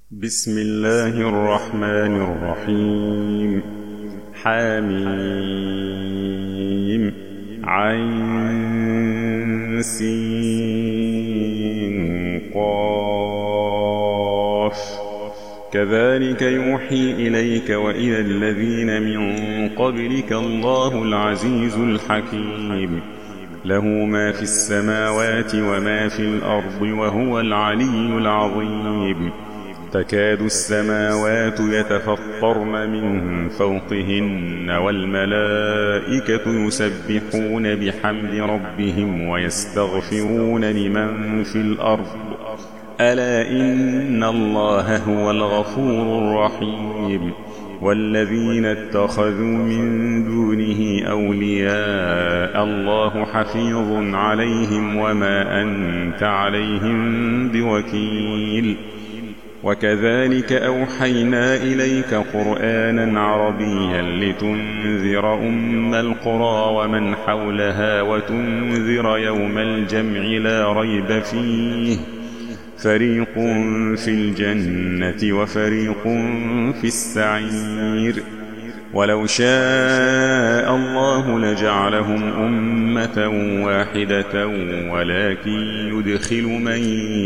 بسم الله الرحمن الرحيم. حميم عين سين قاف. كذلك يوحي إليك وإلى الذين من قبلك الله العزيز الحكيم. له ما في السماوات وما في الأرض وهو العلي العظيم. تكاد السماوات يتفطرن من فوقهن والملائكة يسبحون بحمد ربهم ويستغفرون لمن في الأرض ألا إن الله هو الغفور الرحيم. والذين اتخذوا من دونه أولياء الله حفيظ عليهم وما أنت عليهم بوكيل. وكذلك أوحينا إليك قرآنا عربيا لتنذر أم القرى ومن حولها وتنذر يوم الجمع لا ريب فيه فريق في الجنة وفريق في السعير. ولو شاء الله لجعلهم أمة واحدة ولكن يدخل من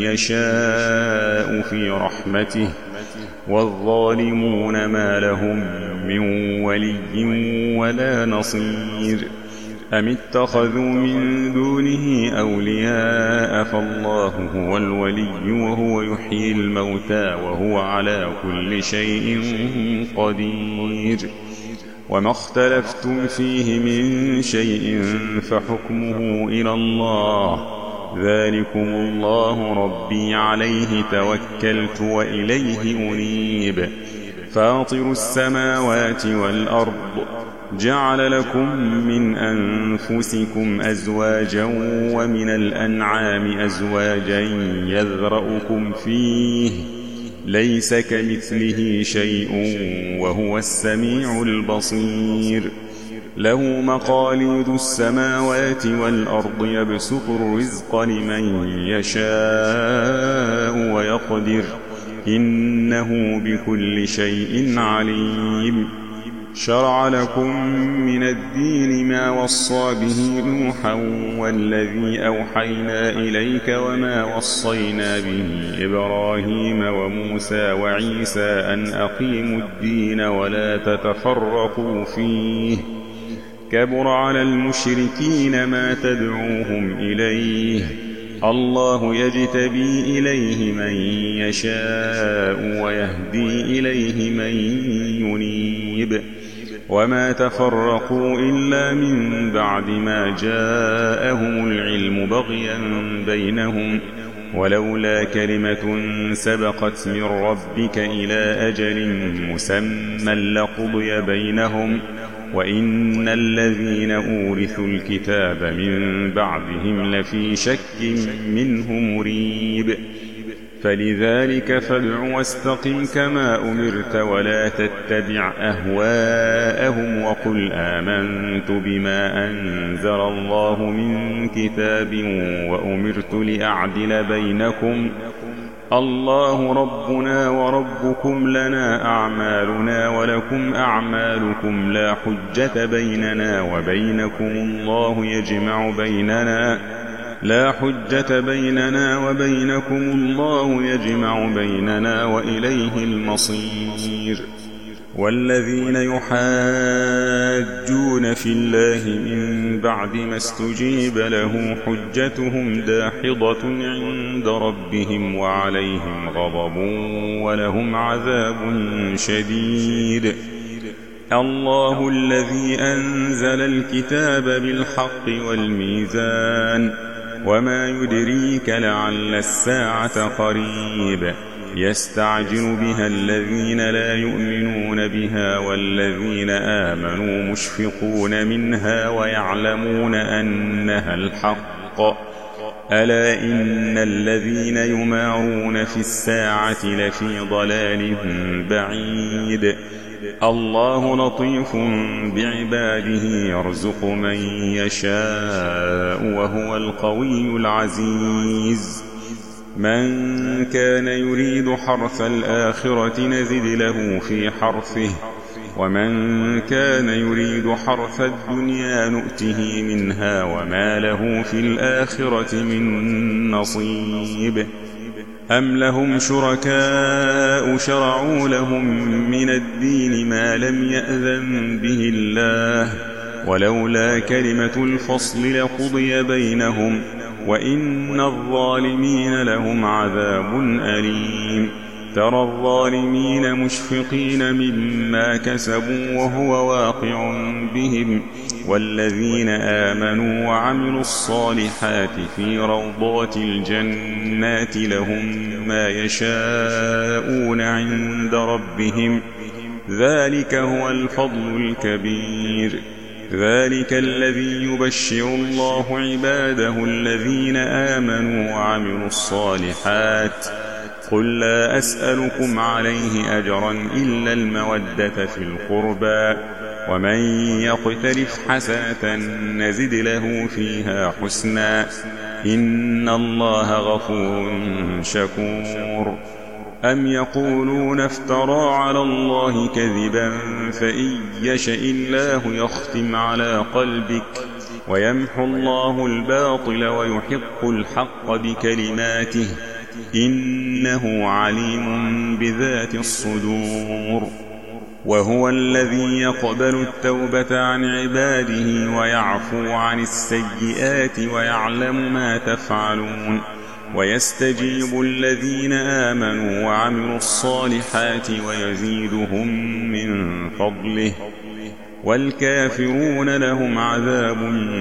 يشاء في رحمته والظالمون ما لهم من ولي ولا نصير. أم اتخذوا من دونه أولياء فالله هو الولي وهو يحيي الموتى وهو على كل شيء قدير. وما اختلفتم فيه من شيء فحكمه إلى الله ذلكم الله ربي عليه توكلت وإليه أنيب. فاطر السماوات والأرض جعل لكم من أنفسكم أزواجا ومن الأنعام أزواجا يذرأكم فيه ليس كمثله شيء وهو السميع البصير. له مقاليد السماوات والأرض يبسط الرزق لمن يشاء ويقدر إنه بكل شيء عليم. شرع لكم من الدين ما وصى به نوحا والذي أوحينا إليك وما وصينا به إبراهيم وموسى وعيسى أن أقيموا الدين ولا تتفرقوا فيه كبر على المشركين ما تدعوهم إليه الله يجتبي إليه من يشاء ويهدي إليه من ينيب. وما تفرقوا إلا من بعد ما جاءهم العلم بغيا بينهم ولولا كلمة سبقت من ربك إلى أجل مسمى لقضي بينهم وإن الذين أورثوا الكتاب من بعدهم لفي شك منه مريب. فلذلك فادع واستقم كما أمرت ولا تتبع أهواءهم وقل آمنت بما أنزل الله من كتاب وأمرت لأعدل بينكم الله ربنا وربكم لنا أعمالنا ولكم أعمالكم لا حجة بيننا وبينكم الله يجمع بيننا لا حجة بيننا وبينكم الله يجمع بيننا وإليه المصير. والذين يحاجون في الله من بعد ما استجيب له حجتهم داحضة عند ربهم وعليهم غضب ولهم عذاب شديد. الله الذي أنزل الكتاب بالحق والميزان وما يدريك لعل الساعة قريب. يستعجل بها الذين لا يؤمنون بها والذين آمنوا مشفقون منها ويعلمون أنها الحق ألا إن الذين يمارون في الساعة لفي ضلال بعيد. الله لطيف بعباده يرزق من يشاء وهو القوي العزيز. من كان يريد حرث الآخرة نزد له في حرثه ومن كان يريد حرث الدنيا نؤته منها وما له في الآخرة من نصيب أم لهم شركاء شرعوا لهم من الدين ما لم يأذن به الله ولولا كلمة الفصل لقضي بينهم وإن الظالمين لهم عذاب أليم ترى الظالمين مشفقين مما كسبوا وهو واقع بهم والذين آمنوا وعملوا الصالحات في روضات الجنات لهم ما يشاءون عند ربهم ذلك هو الفضل الكبير ذلك الذي يبشر الله عباده الذين آمنوا وعملوا الصالحات قل لا أسألكم عليه أجرا إلا المودة في القربى ومن يقترف حسنة نزد له فيها حسنا إن الله غفور شكور أم يقولون افترى على الله كذبا فإن يشأ الله يختم على قلبك ويمحو الله الباطل ويحق الحق بكلماته إنه عليم بذات الصدور وهو الذي يقبل التوبة عن عباده ويعفو عن السيئات ويعلم ما تفعلون ويستجيب الذين آمنوا وعملوا الصالحات ويزيدهم من فضله والكافرون لهم عذاب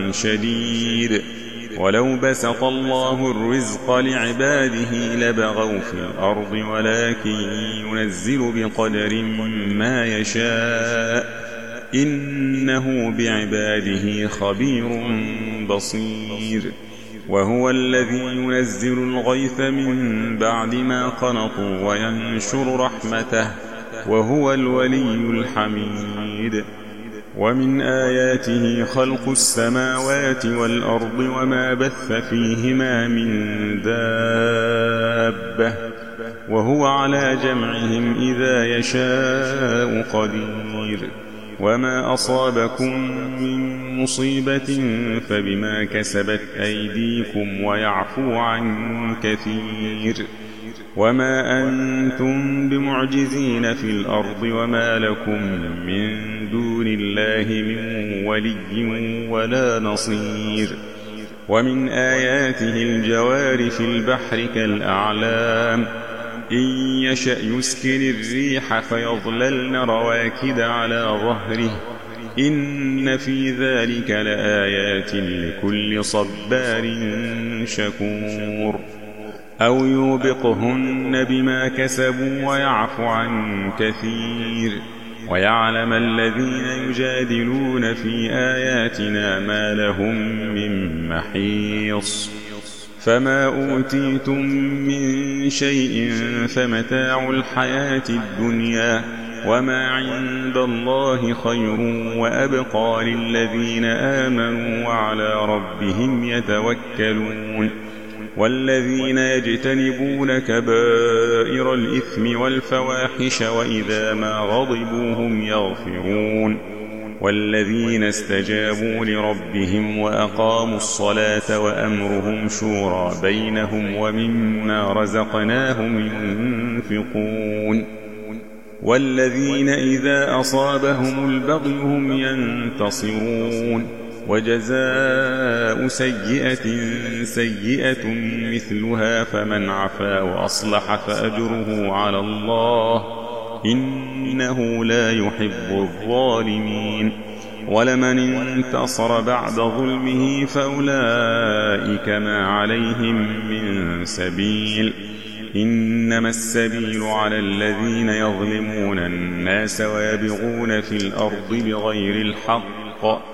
شديد ولو بسط الله الرزق لعباده لبغوا في الأرض ولكن ينزل بقدر ما يشاء إنه بعباده خبير بصير وهو الذي ينزل الغيث من بعد ما قنطوا وينشر رحمته وهو الولي الحميد ومن آياته خلق السماوات والأرض وما بث فيهما من دابة وهو على جمعهم إذا يشاء قدير وما أصابكم من مصيبة فبما كسبت أيديكم ويعفو عن كثير وما أنتم بمعجزين في الأرض وما لكم من دون الله من ولي ولا نصير ومن آياته الجوار في البحر كالأعلام إن يشأ يسكن الريح فيظللن رواكد على ظهره إن في ذلك لآيات لكل صبار شكور أو يوبقهن بما كسبوا ويعفو عن كثير ويعلم الذين يجادلون في آياتنا ما لهم من محيص فما أوتيتم من شيء فمتاع الحياة الدنيا وما عند الله خير وأبقى للذين آمنوا وعلى ربهم يتوكلون والذين يجتنبون كبائر الإثم والفواحش وإذا ما غضبوا هم يغفرون والذين استجابوا لربهم وأقاموا الصلاة وأمرهم شورى بينهم ومما رزقناهم ينفقون والذين إذا أصابهم البغي هم ينتصرون وجزاء سيئة سيئة مثلها فمن عفا وأصلح فأجره على الله إنه لا يحب الظالمين ولمن انتصر بعد ظلمه فأولئك ما عليهم من سبيل إنما السبيل على الذين يظلمون الناس ويبغون في الأرض بغير الحق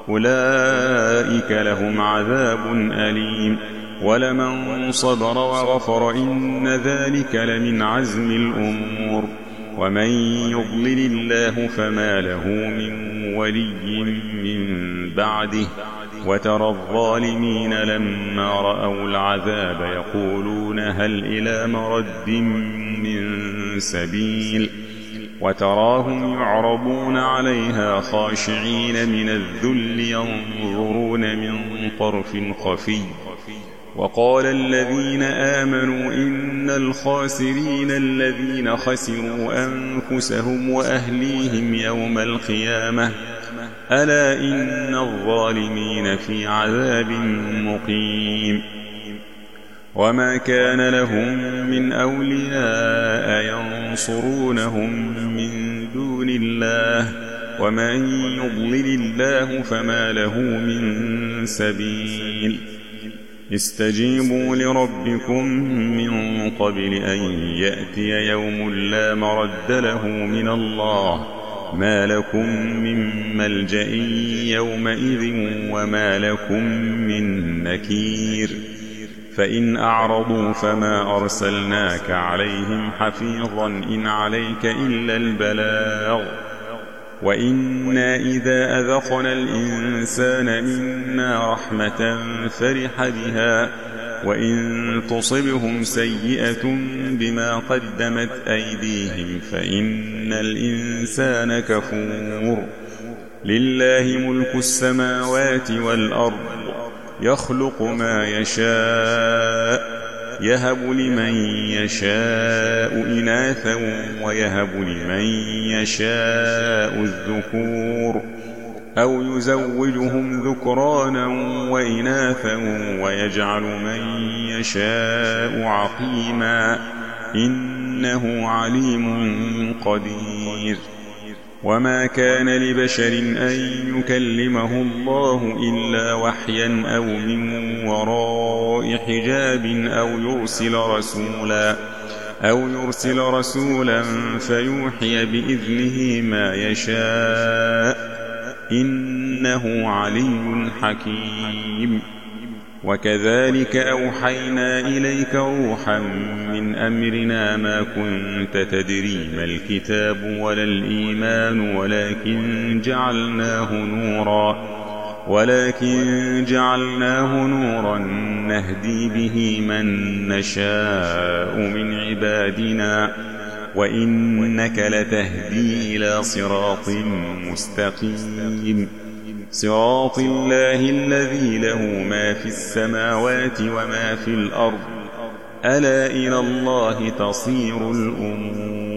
أولئك لهم عذاب أليم ولمن صبر وغفر إن ذلك لمن عزم الأمور ومن يضلل الله فما له من ولي من بعده وترى الظالمين لما رأوا العذاب يقولون هل إلى مرد من سبيل وتراهم يعرضون عليها خاشعين من الذل ينظرون من طرف خفي وقال الذين آمنوا إن الخاسرين الذين خسروا أنفسهم وأهليهم يوم القيامة ألا إن الظالمين في عذاب مقيم وما كان لهم من أولياء ينصرونهم من دون الله ومن يضلل الله فما له من سبيل استجيبوا لربكم من قبل أن يأتي يوم لا مرد له من الله ما لكم من ملجأ يومئذ وما لكم من نكير فإن أعرضوا فما أرسلناك عليهم حفيظا إن عليك إلا البلاغ وإنا إذا أذقنا الإنسان منا رحمة فرح بها وإن تصبهم سيئة بما قدمت أيديهم فإن الإنسان كفور لله ملك السماوات والأرض يخلق ما يشاء يهب لمن يشاء إناثا ويهب لمن يشاء الذكور أو يزوجهم ذكرانا وإناثا ويجعل من يشاء عقيما إنه عليم قدير وما كان لبشر أن يكلمه الله إلا وحيا أو من وراء حجاب أو يرسل رسولا فيوحي بإذنه ما يشاء إنه علي حكيم وكذلك أوحينا إليك روحا من أمرنا ما كنت تدري ما الكتاب ولا الإيمان ولكن جعلناه نورا نهدي به من نشاء من عبادنا وإنك لتهدي إلى صراط مستقيم صراط الله الذي له ما في السماوات وما في الأرض ألا إلى الله تصير الأمور